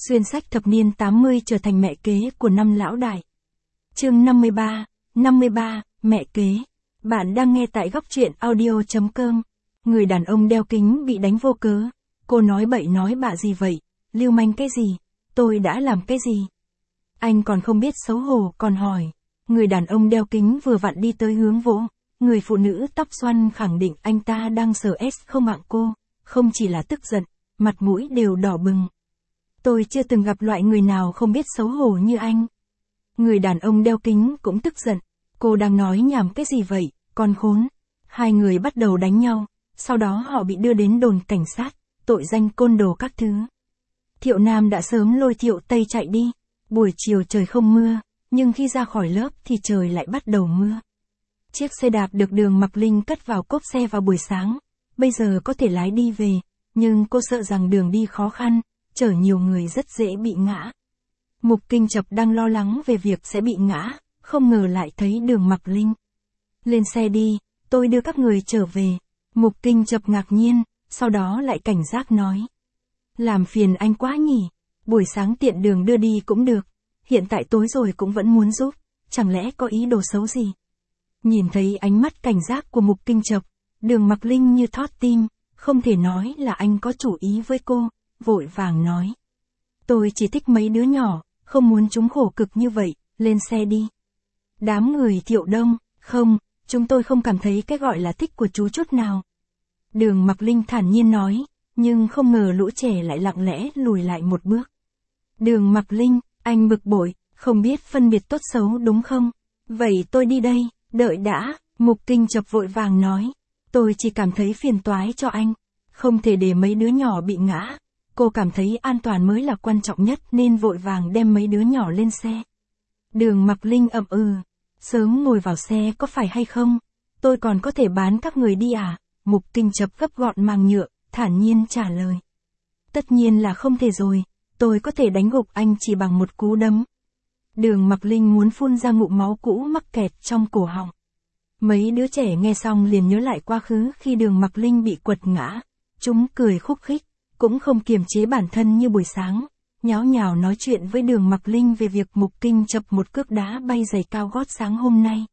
Xuyên sách thập niên 80 trở thành mẹ kế của năm lão đại. Chương 53, mẹ kế. Bạn đang nghe tại góc truyện audio.com. Người đàn ông đeo kính bị đánh vô cớ. Cô nói bậy nói bạ gì vậy? Lưu manh cái gì? Tôi đã làm cái gì? Anh còn không biết xấu hổ còn hỏi. Người đàn ông đeo kính vừa vặn đi tới hướng vỗ. Người phụ nữ tóc xoăn khẳng định anh ta đang sờ S không ạ cô. Không chỉ là tức giận, mặt mũi đều đỏ bừng. Tôi chưa từng gặp loại người nào không biết xấu hổ như anh. Người đàn ông đeo kính cũng tức giận. Cô đang nói nhảm cái gì vậy, con khốn. Hai người bắt đầu đánh nhau, sau đó họ bị đưa đến đồn cảnh sát, tội danh côn đồ các thứ. Thiệu Nam đã sớm lôi Thiệu Tây chạy đi. Buổi chiều trời không mưa, nhưng khi ra khỏi lớp thì trời lại bắt đầu mưa. Chiếc xe đạp được Đường Mặc Linh cất vào cốp xe vào buổi sáng. Bây giờ có thể lái đi về, nhưng cô sợ rằng đường đi khó khăn, chở nhiều người rất dễ bị ngã. Mục Kinh Chập đang lo lắng về việc sẽ bị ngã, không ngờ lại thấy Đường Mặc Linh. Lên xe đi, tôi đưa các người trở về. Mục Kinh Chập ngạc nhiên, sau đó lại cảnh giác nói. Làm phiền anh quá nhỉ, buổi sáng tiện đường đưa đi cũng được, hiện tại tối rồi cũng vẫn muốn giúp, chẳng lẽ có ý đồ xấu gì? Nhìn thấy ánh mắt cảnh giác của Mục Kinh Chập, Đường Mặc Linh như thót tim, không thể nói là anh có chủ ý với cô, vội vàng nói. Tôi chỉ thích mấy đứa nhỏ, không muốn chúng khổ cực như vậy, lên xe đi. Đám người Thiệu Đông, không, chúng tôi không cảm thấy cái gọi là thích của chú chút nào. Đường Mặc Linh thản nhiên nói, nhưng không ngờ lũ trẻ lại lặng lẽ lùi lại một bước. Đường Mặc Linh, anh bực bội, không biết phân biệt tốt xấu đúng không? Vậy tôi đi đây, đợi đã, Mục Kinh Chập vội vàng nói. Tôi chỉ cảm thấy phiền toái cho anh, không thể để mấy đứa nhỏ bị ngã. Cô cảm thấy an toàn mới là quan trọng nhất nên vội vàng đem mấy đứa nhỏ lên xe. Đường Mặc Linh ậm sớm ngồi vào xe có phải hay không? Tôi còn có thể bán các người đi à? Mục Kinh Chập gấp gọn màng nhựa, thản nhiên trả lời. Tất nhiên là không thể rồi, tôi có thể đánh gục anh chỉ bằng một cú đấm. Đường Mặc Linh muốn phun ra ngụm máu cũ mắc kẹt trong cổ họng. Mấy đứa trẻ nghe xong liền nhớ lại quá khứ khi Đường Mặc Linh bị quật ngã. Chúng cười khúc khích, cũng không kiềm chế bản thân như buổi sáng, nháo nhào nói chuyện với Đường Mặc Linh về việc Mục Kinh Chập một cước đá bay giày cao gót sáng hôm nay.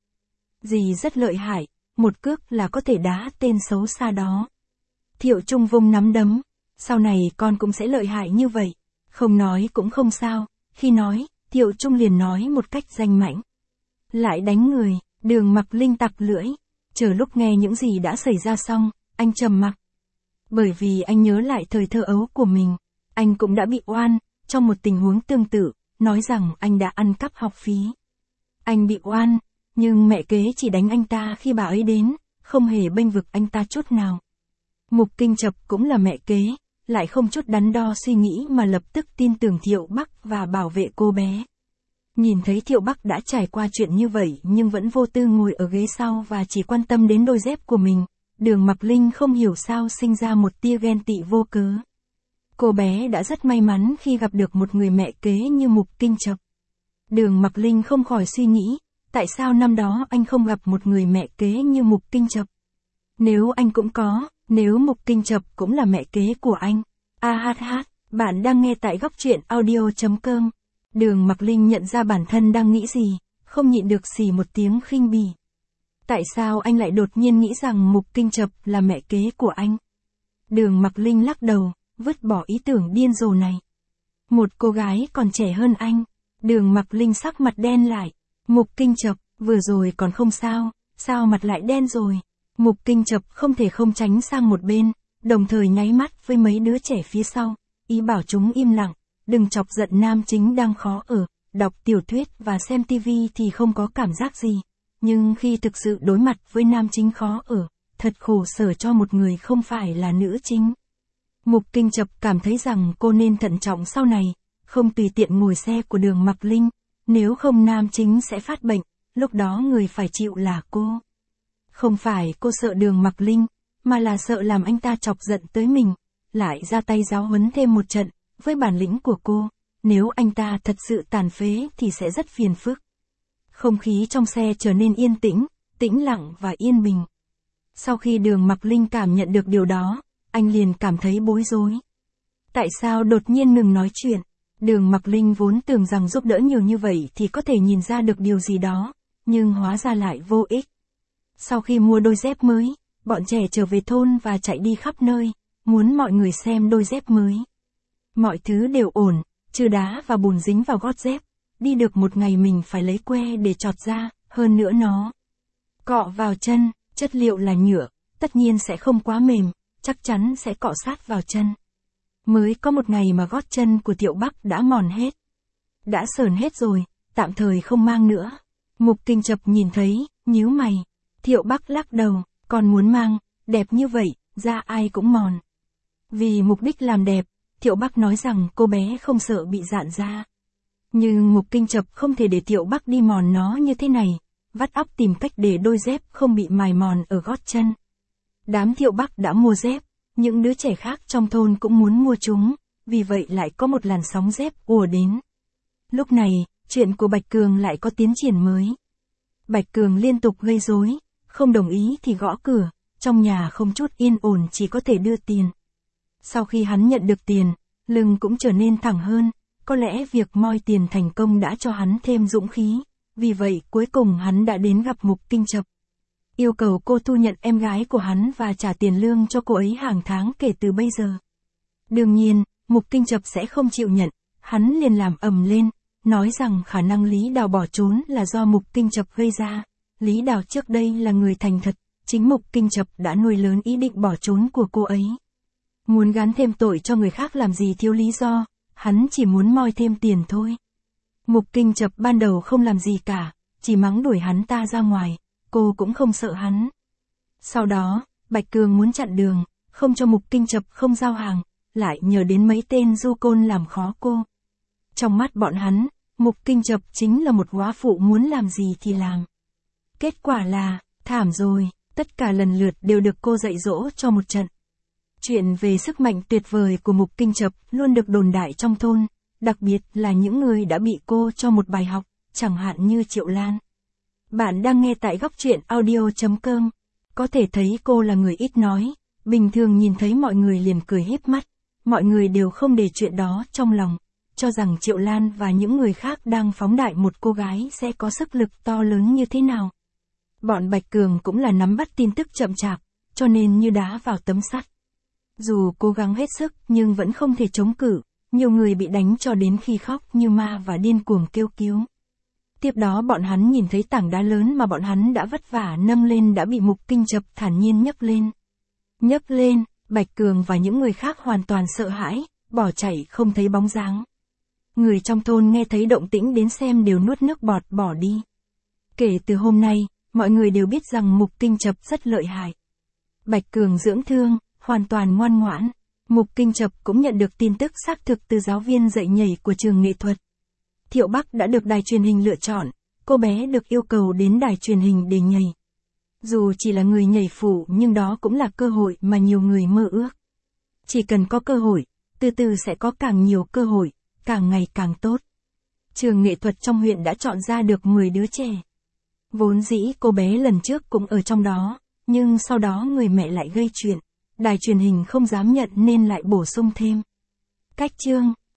Dì rất lợi hại, một cước là có thể đá tên xấu xa đó. Thiệu Trung vung nắm đấm, sau này con cũng sẽ lợi hại như vậy, không nói cũng không sao, khi nói, Thiệu Trung liền nói một cách danh mãnh. Lại đánh người, Đường Mặc Linh tặc lưỡi, chờ lúc nghe những gì đã xảy ra xong, anh trầm mặc. Bởi vì anh nhớ lại thời thơ ấu của mình, anh cũng đã bị oan, trong một tình huống tương tự, nói rằng anh đã ăn cắp học phí. Anh bị oan, nhưng mẹ kế chỉ đánh anh ta khi bà ấy đến, không hề bênh vực anh ta chút nào. Mục Kinh Chập cũng là mẹ kế, lại không chút đắn đo suy nghĩ mà lập tức tin tưởng Thiệu Bắc và bảo vệ cô bé. Nhìn thấy Thiệu Bắc đã trải qua chuyện như vậy nhưng vẫn vô tư ngồi ở ghế sau và chỉ quan tâm đến đôi dép của mình, Đường Mặc Linh không hiểu sao sinh ra một tia ghen tị vô cớ. Cô bé đã rất may mắn khi gặp được một người mẹ kế như Mục Kinh Chập. Đường Mặc Linh không khỏi suy nghĩ, tại sao năm đó anh không gặp một người mẹ kế như Mục Kinh Chập? Nếu anh cũng có, nếu Mục Kinh Chập cũng là mẹ kế của anh. Bạn đang nghe tại góc truyện audio.com. Đường Mặc Linh nhận ra bản thân đang nghĩ gì, không nhịn được xì một tiếng khinh bỉ. Tại sao anh lại đột nhiên nghĩ rằng Mục Kinh Chập là mẹ kế của anh? Đường Mặc Linh lắc đầu, vứt bỏ ý tưởng điên rồ này. Một cô gái còn trẻ hơn anh. Đường Mặc Linh sắc mặt đen lại. Mục Kinh Chập, vừa rồi còn không sao, sao mặt lại đen rồi? Mục Kinh Chập không thể không tránh sang một bên, đồng thời nháy mắt với mấy đứa trẻ phía sau, ý bảo chúng im lặng, đừng chọc giận nam chính đang khó ở, đọc tiểu thuyết và xem tivi thì không có cảm giác gì. Nhưng khi thực sự đối mặt với nam chính khó ở, thật khổ sở cho một người không phải là nữ chính. Mục Kinh Chập cảm thấy rằng cô nên thận trọng sau này, không tùy tiện ngồi xe của Đường Mặc Linh, nếu không nam chính sẽ phát bệnh, lúc đó người phải chịu là cô. Không phải cô sợ Đường Mặc Linh, mà là sợ làm anh ta chọc giận tới mình, lại ra tay giáo huấn thêm một trận, với bản lĩnh của cô, nếu anh ta thật sự tàn phế thì sẽ rất phiền phức. Không khí trong xe trở nên yên tĩnh, tĩnh lặng và yên bình. Sau khi Đường Mặc Linh cảm nhận được điều đó, anh liền cảm thấy bối rối. Tại sao đột nhiên ngừng nói chuyện? Đường Mặc Linh vốn tưởng rằng giúp đỡ nhiều như vậy thì có thể nhìn ra được điều gì đó, nhưng hóa ra lại vô ích. Sau khi mua đôi dép mới, bọn trẻ trở về thôn và chạy đi khắp nơi, muốn mọi người xem đôi dép mới. Mọi thứ đều ổn, trừ đá và bùn dính vào gót dép. Đi được một ngày mình phải lấy que để chọt ra, hơn nữa nó cọ vào chân, chất liệu là nhựa, tất nhiên sẽ không quá mềm, chắc chắn sẽ cọ sát vào chân. Mới có một ngày mà gót chân của Thiệu Bắc đã mòn hết. Đã sờn hết rồi, tạm thời không mang nữa. Mục Kinh Chập nhìn thấy, nhíu mày. Thiệu Bắc lắc đầu, còn muốn mang, đẹp như vậy, da ai cũng mòn. Vì mục đích làm đẹp, Thiệu Bắc nói rằng cô bé không sợ bị rạn da. Nhưng Mục Kinh Chập không thể để Thiệu Bắc đi mòn nó như thế này, vắt óc tìm cách để đôi dép không bị mài mòn ở gót chân. Đám Thiệu Bắc đã mua dép, những đứa trẻ khác trong thôn cũng muốn mua chúng, vì vậy lại có một làn sóng dép ùa đến. Lúc này, chuyện của Bạch Cường lại có tiến triển mới. Bạch Cường liên tục gây rối, không đồng ý thì gõ cửa, trong nhà không chút yên ổn chỉ có thể đưa tiền. Sau khi hắn nhận được tiền, lưng cũng trở nên thẳng hơn, có lẽ việc moi tiền thành công đã cho hắn thêm dũng khí, vì vậy cuối cùng hắn đã đến gặp Mục Kinh Chập. Yêu cầu cô thu nhận em gái của hắn và trả tiền lương cho cô ấy hàng tháng kể từ bây giờ. Đương nhiên, Mục Kinh Chập sẽ không chịu nhận, hắn liền làm ầm lên, nói rằng khả năng Lý Đào bỏ trốn là do Mục Kinh Chập gây ra. Lý Đào trước đây là người thành thật, chính Mục Kinh Chập đã nuôi lớn ý định bỏ trốn của cô ấy. Muốn gán thêm tội cho người khác làm gì thiếu lý do, hắn chỉ muốn moi thêm tiền thôi. Mục Kinh Chập ban đầu không làm gì cả, chỉ mắng đuổi hắn ta ra ngoài, cô cũng không sợ hắn. Sau đó, Bạch Cường muốn chặn đường, không cho Mục Kinh Chập không giao hàng, lại nhờ đến mấy tên du côn làm khó cô. Trong mắt bọn hắn, Mục Kinh Chập chính là một góa phụ muốn làm gì thì làm. Kết quả là, thảm rồi, tất cả lần lượt đều được cô dạy dỗ cho một trận. Chuyện về sức mạnh tuyệt vời của Mục Kinh Chập luôn được đồn đại trong thôn, đặc biệt là những người đã bị cô cho một bài học, chẳng hạn như Triệu Lan. Bạn đang nghe tại góc truyện audio.com. Có thể thấy cô là người ít nói, bình thường nhìn thấy mọi người liền cười híp mắt, mọi người đều không để chuyện đó trong lòng, cho rằng Triệu Lan và những người khác đang phóng đại một cô gái sẽ có sức lực to lớn như thế nào. Bọn Bạch Cường cũng là nắm bắt tin tức chậm chạp, cho nên như đá vào tấm sắt. Dù cố gắng hết sức nhưng vẫn không thể chống cự, nhiều người bị đánh cho đến khi khóc như ma và điên cuồng kêu cứu. Tiếp đó bọn hắn nhìn thấy tảng đá lớn mà bọn hắn đã vất vả nâng lên đã bị Mục Kinh Chập thản nhiên nhấc lên. Nhấc lên, Bạch Cường và những người khác hoàn toàn sợ hãi, bỏ chạy không thấy bóng dáng. Người trong thôn nghe thấy động tĩnh đến xem đều nuốt nước bọt bỏ đi. Kể từ hôm nay, mọi người đều biết rằng Mục Kinh Chập rất lợi hại. Bạch Cường dưỡng thương, hoàn toàn ngoan ngoãn. Mục Kinh Chập cũng nhận được tin tức xác thực từ giáo viên dạy nhảy của trường nghệ thuật. Thiệu Bắc đã được đài truyền hình lựa chọn, cô bé được yêu cầu đến đài truyền hình để nhảy. Dù chỉ là người nhảy phụ nhưng đó cũng là cơ hội mà nhiều người mơ ước. Chỉ cần có cơ hội, từ từ sẽ có càng nhiều cơ hội, càng ngày càng tốt. Trường nghệ thuật trong huyện đã chọn ra được 10 đứa trẻ. Vốn dĩ cô bé lần trước cũng ở trong đó, nhưng sau đó người mẹ lại gây chuyện. Đài truyền hình không dám nhận nên lại bổ sung thêm. Cách chương